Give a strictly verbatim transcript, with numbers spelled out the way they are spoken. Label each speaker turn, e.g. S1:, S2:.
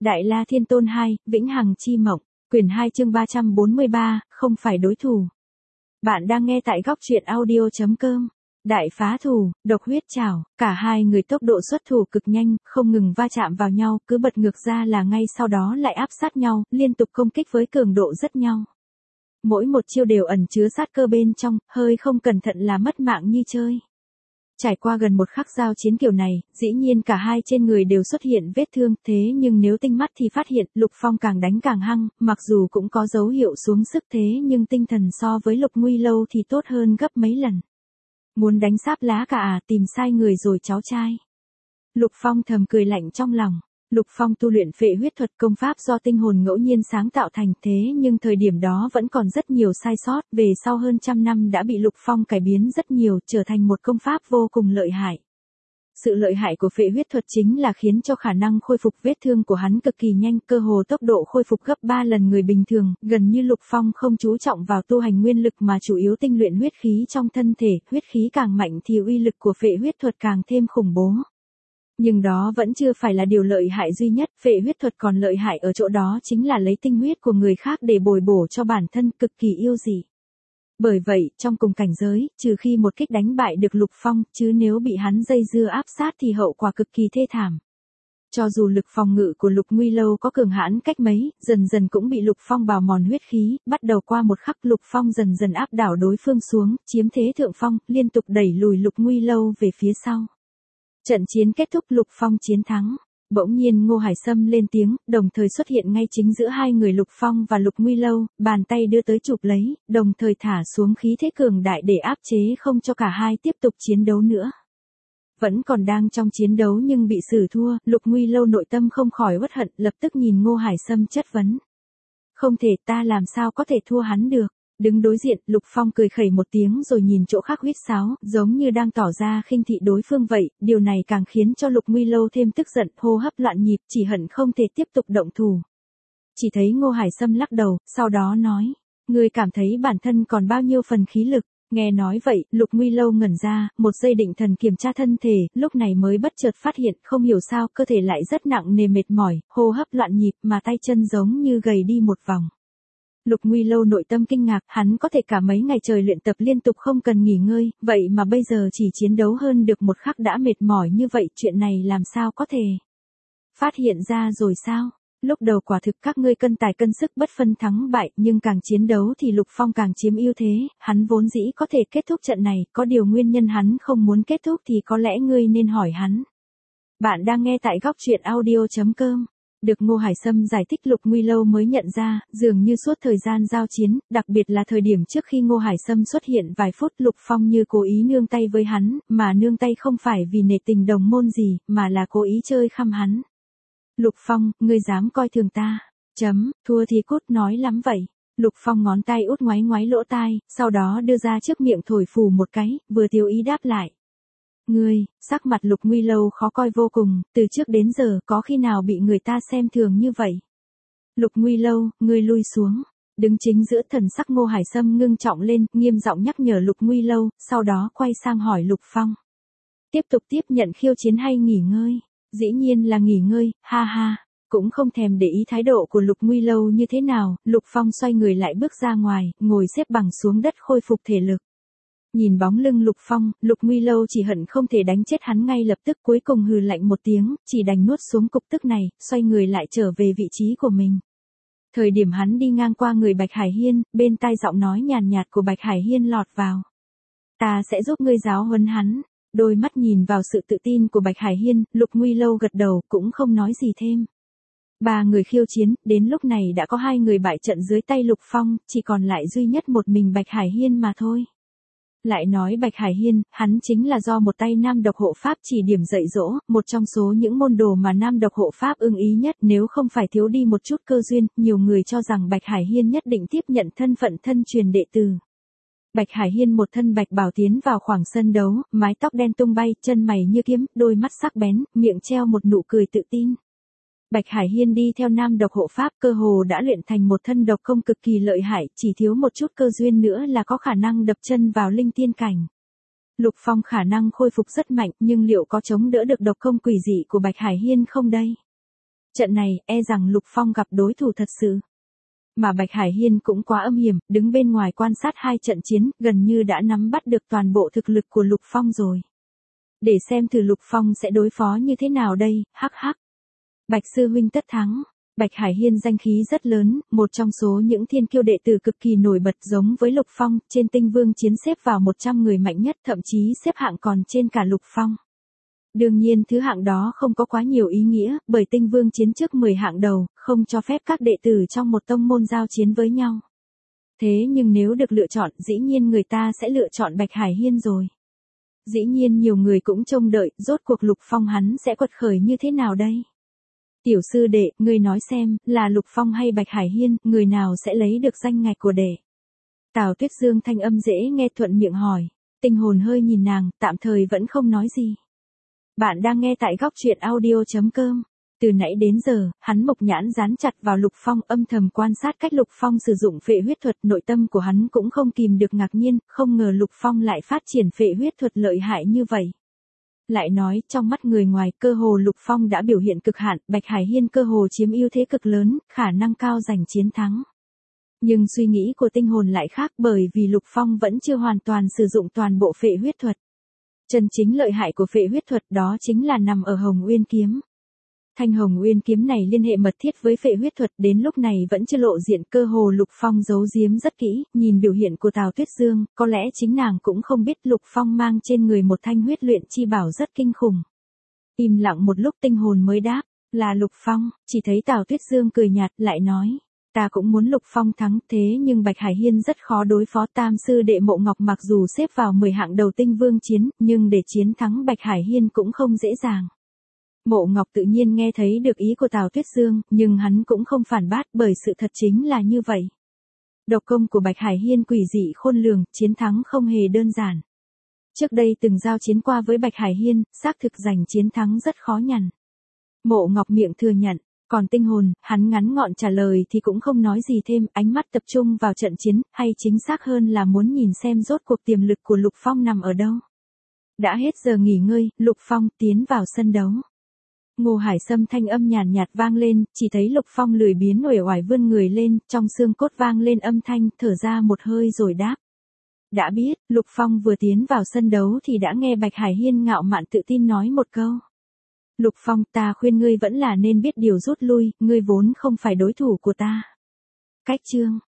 S1: Đại La Thiên Tôn hai, Vĩnh Hằng Chi Mộng, quyển hai chương ba trăm bốn mươi ba, không phải đối thủ. Bạn đang nghe tại góc truyện audio chấm com. Đại phá thủ, độc huyết trảo, cả hai người tốc độ xuất thủ cực nhanh, không ngừng va chạm vào nhau, cứ bật ngược ra là ngay sau đó lại áp sát nhau, liên tục công kích với cường độ rất nhau. Mỗi một chiêu đều ẩn chứa sát cơ bên trong, hơi không cẩn thận là mất mạng như chơi. Trải qua gần một khắc giao chiến kiểu này, dĩ nhiên cả hai trên người đều xuất hiện vết thương, thế nhưng nếu tinh mắt thì phát hiện Lục Phong càng đánh càng hăng, mặc dù cũng có dấu hiệu xuống sức thế nhưng tinh thần so với Lục Nguy Lâu thì tốt hơn gấp mấy lần. Muốn đánh sáp lá cả à, tìm sai người rồi cháu trai. Lục Phong thầm cười lạnh trong lòng. Lục Phong tu luyện phệ huyết thuật công pháp do tinh hồn ngẫu nhiên sáng tạo thành thế nhưng thời điểm đó vẫn còn rất nhiều sai sót, về sau hơn trăm năm đã bị Lục Phong cải biến rất nhiều, trở thành một công pháp vô cùng lợi hại. Sự lợi hại của phệ huyết thuật chính là khiến cho khả năng khôi phục vết thương của hắn cực kỳ nhanh, cơ hồ tốc độ khôi phục gấp ba lần người bình thường, gần như Lục Phong không chú trọng vào tu hành nguyên lực mà chủ yếu tinh luyện huyết khí trong thân thể, huyết khí càng mạnh thì uy lực của phệ huyết thuật càng thêm khủng bố. Nhưng đó vẫn chưa phải là điều lợi hại duy nhất, phệ huyết thuật còn lợi hại ở chỗ đó chính là lấy tinh huyết của người khác để bồi bổ cho bản thân, cực kỳ yêu dị. Bởi vậy, trong cùng cảnh giới, trừ khi một kích đánh bại được Lục Phong, chứ nếu bị hắn dây dưa áp sát thì hậu quả cực kỳ thê thảm. Cho dù lực phòng ngự của Lục Nguy Lâu có cường hãn cách mấy, dần dần cũng bị Lục Phong bào mòn huyết khí, bắt đầu qua một khắc Lục Phong dần dần áp đảo đối phương xuống, chiếm thế thượng phong, liên tục đẩy lùi Lục Nguy Lâu về phía sau. Trận chiến kết thúc, Lục Phong chiến thắng. Bỗng nhiên Ngô Hải Sâm lên tiếng, đồng thời xuất hiện ngay chính giữa hai người Lục Phong và Lục Nguy Lâu, bàn tay đưa tới chụp lấy, đồng thời thả xuống khí thế cường đại để áp chế không cho cả hai tiếp tục chiến đấu nữa. Vẫn còn đang trong chiến đấu nhưng bị xử thua, Lục Nguy Lâu nội tâm không khỏi uất hận, lập tức nhìn Ngô Hải Sâm chất vấn. Không thể, ta làm sao có thể thua hắn được? Đứng đối diện, Lục Phong cười khẩy một tiếng rồi nhìn chỗ khác huýt sáo, giống như đang tỏ ra khinh thị đối phương vậy, điều này càng khiến cho Lục Nguy Lâu thêm tức giận, hô hấp loạn nhịp, chỉ hận không thể tiếp tục động thủ. Chỉ thấy Ngô Hải Sâm lắc đầu, sau đó nói, ngươi cảm thấy bản thân còn bao nhiêu phần khí lực? Nghe nói vậy, Lục Nguy Lâu ngẩn ra, một giây định thần kiểm tra thân thể, lúc này mới bất chợt phát hiện, không hiểu sao, cơ thể lại rất nặng nề mệt mỏi, hô hấp loạn nhịp mà tay chân giống như gầy đi một vòng. Lục Nguy Lâu nội tâm kinh ngạc, hắn có thể cả mấy ngày trời luyện tập liên tục không cần nghỉ ngơi, vậy mà bây giờ chỉ chiến đấu hơn được một khắc đã mệt mỏi như vậy, chuyện này làm sao có thể? Phát hiện ra rồi sao? Lúc đầu quả thực các ngươi cân tài cân sức bất phân thắng bại, nhưng càng chiến đấu thì Lục Phong càng chiếm ưu thế, hắn vốn dĩ có thể kết thúc trận này, có điều nguyên nhân hắn không muốn kết thúc thì có lẽ ngươi nên hỏi hắn. Bạn đang nghe tại góc truyện audio chấm com. Được Ngô Hải Sâm giải thích, Lục Nguy Lâu mới nhận ra, dường như suốt thời gian giao chiến, đặc biệt là thời điểm trước khi Ngô Hải Sâm xuất hiện vài phút, Lục Phong như cố ý nương tay với hắn, mà nương tay không phải vì nể tình đồng môn gì, mà là cố ý chơi khăm hắn. Lục Phong, ngươi dám coi thường ta? Chấm, thua thì cút, nói lắm vậy. Lục Phong ngón tay út ngoáy ngoáy lỗ tai, sau đó đưa ra trước miệng thổi phù một cái, vừa tiêu ý đáp lại. Ngươi, sắc mặt Lục Nguy Lâu khó coi vô cùng, từ trước đến giờ có khi nào bị người ta xem thường như vậy. Lục Nguy Lâu, ngươi lui xuống. Đứng chính giữa, thần sắc Ngô Hải Sâm ngưng trọng lên, nghiêm giọng nhắc nhở Lục Nguy Lâu, sau đó quay sang hỏi Lục Phong. Tiếp tục tiếp nhận khiêu chiến hay nghỉ ngơi? Dĩ nhiên là nghỉ ngơi, ha ha. Cũng không thèm để ý thái độ của Lục Nguy Lâu như thế nào, Lục Phong xoay người lại bước ra ngoài, ngồi xếp bằng xuống đất khôi phục thể lực. Nhìn bóng lưng Lục Phong, Lục Nguy Lâu chỉ hận không thể đánh chết hắn ngay lập tức, cuối cùng hừ lạnh một tiếng, chỉ đành nuốt xuống cục tức này, xoay người lại trở về vị trí của mình. Thời điểm hắn đi ngang qua người Bạch Hải Hiên, bên tai giọng nói nhàn nhạt của Bạch Hải Hiên lọt vào. Ta sẽ giúp ngươi giáo huấn hắn. Đôi mắt nhìn vào sự tự tin của Bạch Hải Hiên, Lục Nguy Lâu gật đầu, cũng không nói gì thêm. Ba người khiêu chiến, đến lúc này đã có hai người bại trận dưới tay Lục Phong, chỉ còn lại duy nhất một mình Bạch Hải Hiên mà thôi. Lại nói Bạch Hải Hiên, hắn chính là do một tay Nam Độc Hộ Pháp chỉ điểm dạy dỗ, một trong số những môn đồ mà Nam Độc Hộ Pháp ưng ý nhất, nếu không phải thiếu đi một chút cơ duyên, nhiều người cho rằng Bạch Hải Hiên nhất định tiếp nhận thân phận thân truyền đệ tử. Bạch Hải Hiên một thân bạch bào tiến vào khoảng sân đấu, mái tóc đen tung bay, chân mày như kiếm, đôi mắt sắc bén, miệng treo một nụ cười tự tin. Bạch Hải Hiên đi theo Nam Độc Hộ Pháp, cơ hồ đã luyện thành một thân độc công cực kỳ lợi hại, chỉ thiếu một chút cơ duyên nữa là có khả năng đập chân vào linh tiên cảnh. Lục Phong khả năng khôi phục rất mạnh, nhưng liệu có chống đỡ được độc công quỷ dị của Bạch Hải Hiên không đây? Trận này, e rằng Lục Phong gặp đối thủ thật sự. Mà Bạch Hải Hiên cũng quá âm hiểm, đứng bên ngoài quan sát hai trận chiến, gần như đã nắm bắt được toàn bộ thực lực của Lục Phong rồi. Để xem thử Lục Phong sẽ đối phó như thế nào đây, hắc hắc. Bạch sư huynh tất thắng. Bạch Hải Hiên danh khí rất lớn, một trong số những thiên kiêu đệ tử cực kỳ nổi bật giống với Lục Phong, trên tinh vương chiến xếp vào một trăm người mạnh nhất, thậm chí xếp hạng còn trên cả Lục Phong. Đương nhiên thứ hạng đó không có quá nhiều ý nghĩa, bởi tinh vương chiến trước mười hạng đầu, không cho phép các đệ tử trong một tông môn giao chiến với nhau. Thế nhưng nếu được lựa chọn, dĩ nhiên người ta sẽ lựa chọn Bạch Hải Hiên rồi. Dĩ nhiên nhiều người cũng trông đợi, rốt cuộc Lục Phong hắn sẽ quật khởi như thế nào đây? Tiểu sư đệ, ngươi nói xem, là Lục Phong hay Bạch Hải Hiên, người nào sẽ lấy được danh ngạch của đệ? Tào Tuyết Dương thanh âm dễ nghe thuận miệng hỏi. Tinh hồn hơi nhìn nàng, tạm thời vẫn không nói gì. Bạn đang nghe tại góc truyện audio.com. Từ nãy đến giờ, hắn mộc nhãn dán chặt vào Lục Phong, âm thầm quan sát cách Lục Phong sử dụng phệ huyết thuật, nội tâm của hắn cũng không kìm được ngạc nhiên, không ngờ Lục Phong lại phát triển phệ huyết thuật lợi hại như vậy. Lại nói, trong mắt người ngoài, cơ hồ Lục Phong đã biểu hiện cực hạn, Bạch Hải Hiên cơ hồ chiếm ưu thế cực lớn, khả năng cao giành chiến thắng. Nhưng suy nghĩ của tinh hồn lại khác, bởi vì Lục Phong vẫn chưa hoàn toàn sử dụng toàn bộ phệ huyết thuật. Chân chính lợi hại của phệ huyết thuật đó chính là nằm ở Hồng Uyên kiếm. Thanh Hồng Uyên kiếm này liên hệ mật thiết với phệ huyết thuật, đến lúc này vẫn chưa lộ diện, cơ hồ Lục Phong giấu giếm rất kỹ, nhìn biểu hiện của Tào Tuyết Dương, có lẽ chính nàng cũng không biết Lục Phong mang trên người một thanh huyết luyện chi bảo rất kinh khủng. Im lặng một lúc tinh hồn mới đáp, là Lục Phong, chỉ thấy Tào Tuyết Dương cười nhạt, lại nói, ta cũng muốn Lục Phong thắng, thế nhưng Bạch Hải Hiên rất khó đối phó. Tam sư đệ Mộ Ngọc mặc dù xếp vào mười hạng đầu tinh vương chiến, nhưng để chiến thắng Bạch Hải Hiên cũng không dễ dàng. Mộ Ngọc tự nhiên nghe thấy được ý của Tào Tuyết Dương, nhưng hắn cũng không phản bác, bởi sự thật chính là như vậy. Độc công của Bạch Hải Hiên quỷ dị khôn lường, chiến thắng không hề đơn giản. Trước đây từng giao chiến qua với Bạch Hải Hiên, xác thực giành chiến thắng rất khó nhằn. Mộ Ngọc miệng thừa nhận, còn tinh hồn, hắn ngắn gọn trả lời thì cũng không nói gì thêm, ánh mắt tập trung vào trận chiến, hay chính xác hơn là muốn nhìn xem rốt cuộc tiềm lực của Lục Phong nằm ở đâu. Đã hết giờ nghỉ ngơi, Lục Phong tiến vào sân đấu. Ngô Hải Sâm thanh âm nhàn nhạt vang lên, chỉ thấy Lục Phong lười biếng uể oải vươn người lên, trong xương cốt vang lên âm thanh, thở ra một hơi rồi đáp. Đã biết, Lục Phong vừa tiến vào sân đấu thì đã nghe Bạch Hải Hiên ngạo mạn tự tin nói một câu. Lục Phong, ta khuyên ngươi vẫn là nên biết điều rút lui, ngươi vốn không phải đối thủ của ta. Cách chương.